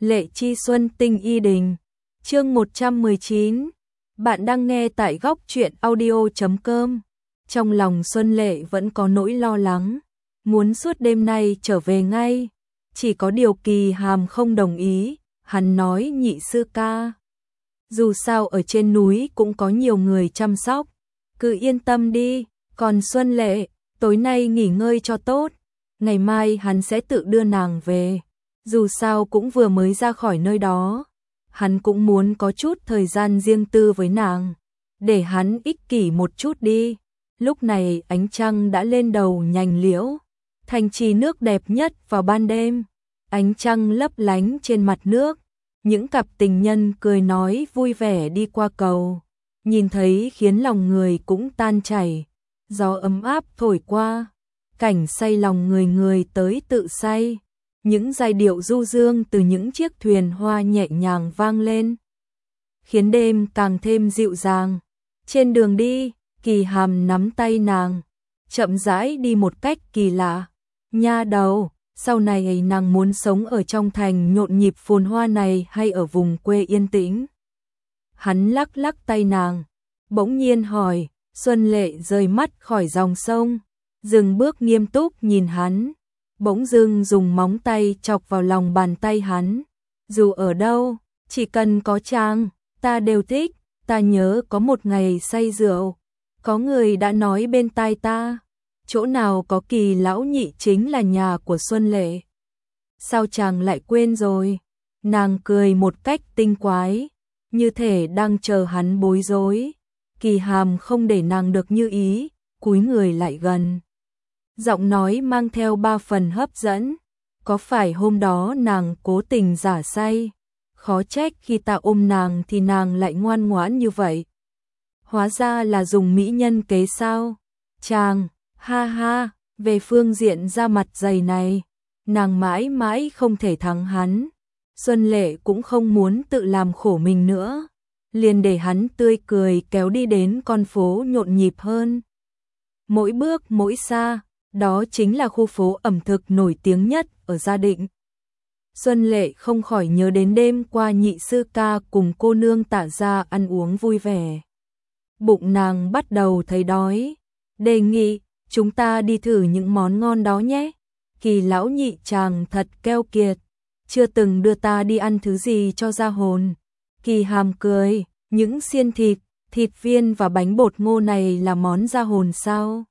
Lệ Chi Xuân Tinh Y Đình. Chương 119. Bạn đang nghe tại góc truyện audio.com. Trong lòng Xuân Lệ vẫn có nỗi lo lắng, muốn suốt đêm nay trở về ngay. Chỉ có điều Kỳ Hàm không đồng ý, hắn nói nhị sư ca. Dù sao ở trên núi cũng có nhiều người chăm sóc, cứ yên tâm đi, còn Xuân Lệ, tối nay nghỉ ngơi cho tốt, ngày mai hắn sẽ tự đưa nàng về. Dù sao cũng vừa mới ra khỏi nơi đó, hắn cũng muốn có chút thời gian riêng tư với nàng, để hắn ích kỷ một chút đi. Lúc này ánh trăng đã lên đầu nhành liễu, thành trì nước đẹp nhất vào ban đêm, ánh trăng lấp lánh trên mặt nước, những cặp tình nhân cười nói vui vẻ đi qua cầu, nhìn thấy khiến lòng người cũng tan chảy, gió ấm áp thổi qua, cảnh say lòng người tới tự say. Những giai điệu du dương từ những chiếc thuyền hoa nhẹ nhàng vang lên, khiến đêm càng thêm dịu dàng. Trên đường đi, Kỳ Hàm nắm tay nàng, chậm rãi đi một cách kỳ lạ. Nha đầu, sau này nàng muốn sống ở trong thành nhộn nhịp phồn hoa này hay ở vùng quê yên tĩnh? Hắn lắc lắc tay nàng, bỗng nhiên hỏi. Xuân Lệ rời mắt khỏi dòng sông, dừng bước nghiêm túc nhìn hắn. Bỗng dưng dùng móng tay chọc vào lòng bàn tay hắn. Dù ở đâu, chỉ cần có chàng, ta đều thích. Ta nhớ có một ngày say rượu, có người đã nói bên tai ta, chỗ nào có Kỳ lão nhị chính là nhà của Xuân Lệ. Sao chàng lại quên rồi? Nàng cười một cách tinh quái, như thể đang chờ hắn bối rối. Kỳ Hàm không để nàng được như ý, cúi người lại gần. Giọng nói mang theo ba phần hấp dẫn. Có phải hôm đó nàng cố tình giả say? Khó trách khi ta ôm nàng thì nàng lại ngoan ngoãn như vậy. Hóa ra là dùng mỹ nhân kế sao? Chàng, ha ha, về phương diện da mặt dày này, nàng mãi mãi không thể thắng hắn. Xuân Lệ cũng không muốn tự làm khổ mình nữa, liền để hắn tươi cười kéo đi đến con phố nhộn nhịp hơn. Mỗi bước mỗi xa, đó chính là khu phố ẩm thực nổi tiếng nhất ở Gia Định. Xuân Lệ không khỏi nhớ đến đêm qua nhị sư ca cùng cô nương Tạ gia ăn uống vui vẻ. Bụng nàng bắt đầu thấy đói, đề nghị chúng ta đi thử những món ngon đó nhé. Kỳ lão nhị chàng thật keo kiệt, chưa từng đưa ta đi ăn thứ gì cho ra hồn. Kỳ Hàm cười, những xiên thịt, thịt viên và bánh bột ngô này là món ra hồn sao?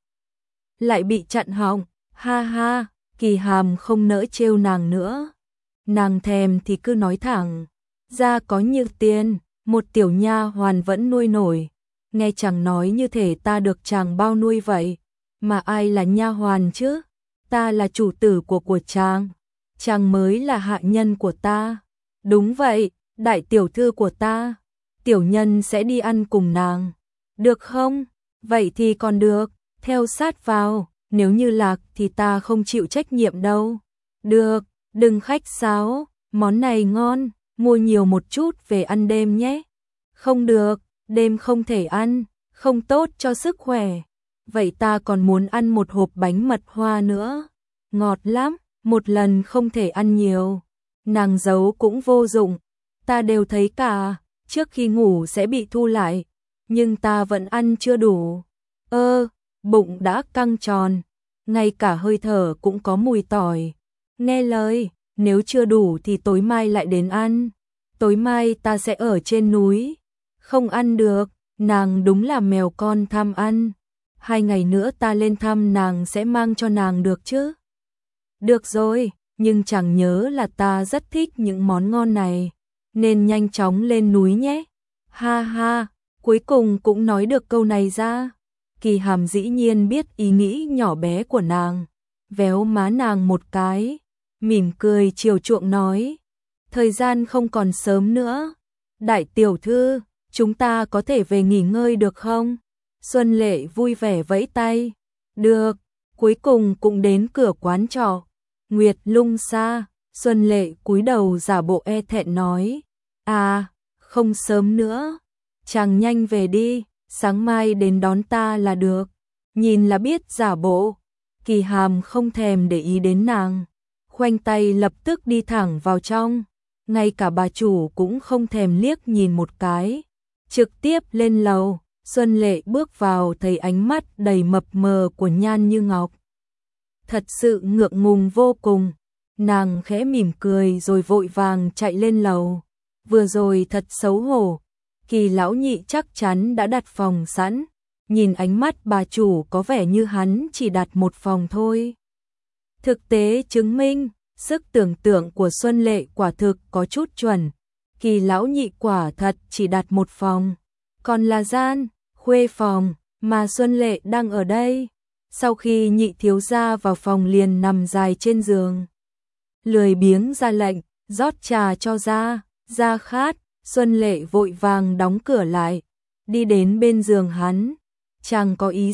Lại bị chặn họng, ha ha. Kỳ Hàm không nỡ trêu nàng nữa. Nàng thèm thì cứ nói thẳng, ra có như tiền, một tiểu nha hoàn vẫn nuôi nổi. Nghe chàng nói như thể ta được chàng bao nuôi vậy, mà ai là nha hoàn chứ? Ta là chủ tử của chàng, chàng mới là hạ nhân của ta. Đúng vậy, đại tiểu thư của ta, tiểu nhân sẽ đi ăn cùng nàng. Được không? Vậy thì còn được, theo sát vào, nếu như lạc thì ta không chịu trách nhiệm đâu. Được, đừng khách sáo, món này ngon, mua nhiều một chút về ăn đêm nhé. Không được, đêm không thể ăn, không tốt cho sức khỏe. Vậy ta còn muốn ăn một hộp bánh mật hoa nữa. Ngọt lắm, một lần không thể ăn nhiều. Nàng giấu cũng vô dụng, ta đều thấy cả, trước khi ngủ sẽ bị thu lại, nhưng ta vẫn ăn chưa đủ. Bụng đã căng tròn, ngay cả hơi thở cũng có mùi tỏi. Nghe lời, nếu chưa đủ thì tối mai lại đến ăn. Tối mai ta sẽ ở trên núi. Không ăn được, nàng đúng là mèo con tham ăn. 2 ngày nữa ta lên thăm nàng sẽ mang cho nàng được chứ? Được rồi, nhưng chẳng nhớ là ta rất thích những món ngon này, nên nhanh chóng lên núi nhé. Ha ha, cuối cùng cũng nói được câu này ra. Kỳ Hàm dĩ nhiên biết ý nghĩ nhỏ bé của nàng, véo má nàng một cái, mỉm cười chiều chuộng nói, thời gian không còn sớm nữa. Đại tiểu thư, chúng ta có thể về nghỉ ngơi được không? Xuân Lệ vui vẻ vẫy tay. Được, cuối cùng cũng đến cửa quán trọ Nguyệt Lung Sa. Xuân Lệ cúi đầu giả bộ e thẹn nói, à, không sớm nữa, chàng nhanh về đi, sáng mai đến đón ta là được. Nhìn là biết giả bộ. Kỳ Hàm không thèm để ý đến nàng, khoanh tay lập tức đi thẳng vào trong. ngay cả bà chủ cũng không thèm liếc nhìn một cái, trực tiếp lên lầu. Xuân Lệ bước vào thấy ánh mắt đầy mập mờ của Nhan Như Ngọc. Thật sự ngượng ngùng vô cùng, nàng khẽ mỉm cười rồi vội vàng chạy lên lầu. Vừa rồi thật xấu hổ, Kỳ lão nhị chắc chắn đã đặt phòng sẵn, nhìn ánh mắt bà chủ có vẻ như hắn chỉ đặt một phòng thôi. Thực tế chứng minh, sức tưởng tượng của Xuân Lệ quả thực có chút chuẩn. Kỳ lão nhị quả thật chỉ đặt một phòng, còn là gian, khuê phòng, mà Xuân Lệ đang ở đây. Sau khi nhị thiếu gia vào phòng liền nằm dài trên giường, lười biếng ra lệnh, rót trà cho ra khát. Xuân Lệ vội vàng đóng cửa lại, đi đến bên giường hắn. Chàng có ý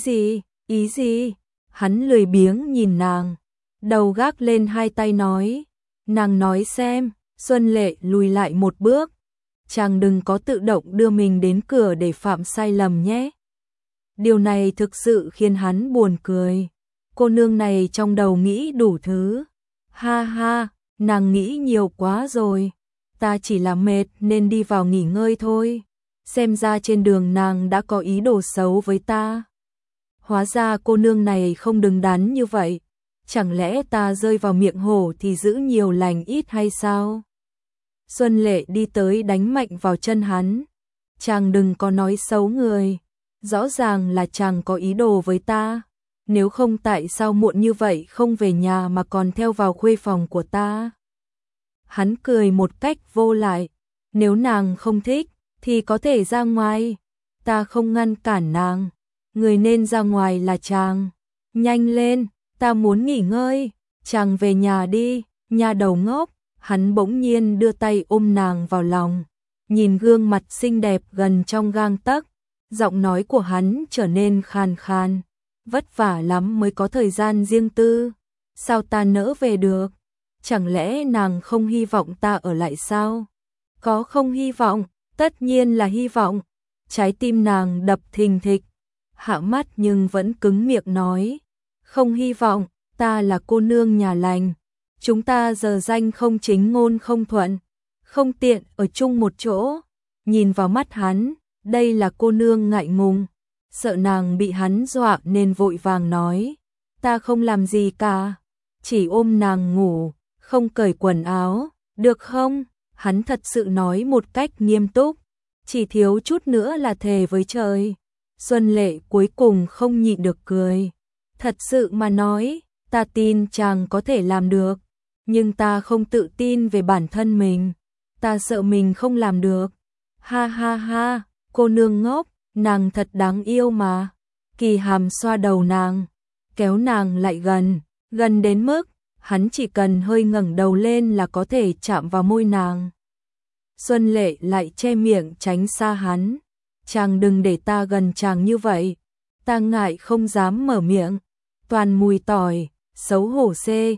gì? Hắn lười biếng nhìn nàng, đầu gác lên hai tay nói. Nàng nói xem. Xuân Lệ lùi lại một bước. Chàng đừng có tự động đưa mình đến cửa để phạm sai lầm nhé. Điều này thực sự khiến hắn buồn cười. Cô nương này trong đầu nghĩ đủ thứ. Ha ha, nàng nghĩ nhiều quá rồi. Ta chỉ là mệt nên đi vào nghỉ ngơi thôi. Xem ra trên đường nàng đã có ý đồ xấu với ta. Hóa ra cô nương này không đứng đắn như vậy. Chẳng lẽ ta rơi vào miệng hổ thì giữ nhiều lành ít hay sao? Xuân Lệ đi tới đánh mạnh vào chân hắn. Chàng đừng có nói xấu người. Rõ ràng là chàng có ý đồ với ta. Nếu không tại sao muộn như vậy không về nhà mà còn theo vào khuê phòng của ta? Hắn cười một cách vô lại. Nếu nàng không thích thì có thể ra ngoài. Ta không ngăn cản nàng. Người nên ra ngoài là chàng. Nhanh lên, ta muốn nghỉ ngơi. Chàng về nhà đi, nhà đầu ngốc. Hắn bỗng nhiên đưa tay ôm nàng vào lòng. Nhìn gương mặt xinh đẹp gần trong gang tấc, giọng nói của hắn trở nên khàn khàn. Vất vả lắm mới có thời gian riêng tư. Sao ta nỡ về được? Chẳng lẽ nàng không hy vọng ta ở lại sao? Có không hy vọng? Tất nhiên là hy vọng. Trái tim nàng đập thình thịch. Hạ mắt nhưng vẫn cứng miệng nói. Không hy vọng, ta là cô nương nhà lành. Chúng ta giờ danh không chính ngôn không thuận. Không tiện ở chung một chỗ. Nhìn vào mắt hắn, đây là cô nương ngại ngùng. Sợ nàng bị hắn dọa nên vội vàng nói. Ta không làm gì cả. Chỉ ôm nàng ngủ, không cởi quần áo, được không? Hắn thật sự nói một cách nghiêm túc. Chỉ thiếu chút nữa là thề với trời. Xuân Lệ cuối cùng không nhịn được cười. Thật sự mà nói, ta tin chàng có thể làm được. Nhưng ta không tự tin về bản thân mình. Ta sợ mình không làm được. Ha ha ha, cô nương ngốc, nàng thật đáng yêu mà. Kỳ Hàm xoa đầu nàng, kéo nàng lại gần đến mức hắn chỉ cần hơi ngẩng đầu lên là có thể chạm vào môi nàng. Xuân Lệ lại che miệng tránh xa hắn. Chàng đừng để ta gần chàng như vậy. Ta ngại không dám mở miệng. Toàn mùi tỏi, xấu hổ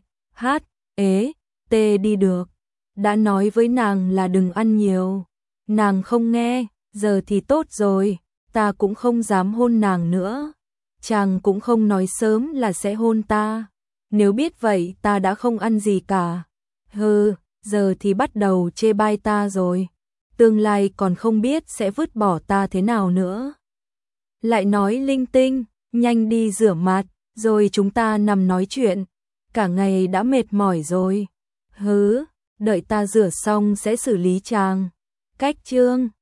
tê đi được. Đã nói với nàng là đừng ăn nhiều. Nàng không nghe, giờ thì tốt rồi. Ta cũng không dám hôn nàng nữa. Chàng cũng không nói sớm là sẽ hôn ta. Nếu biết vậy ta đã không ăn gì cả. Hừ, giờ thì bắt đầu chê bai ta rồi. Tương lai còn không biết sẽ vứt bỏ ta thế nào nữa. Lại nói linh tinh, nhanh đi rửa mặt, rồi chúng ta nằm nói chuyện. Cả ngày đã mệt mỏi rồi. Hứ, đợi ta rửa xong sẽ xử lý chàng. Cách chương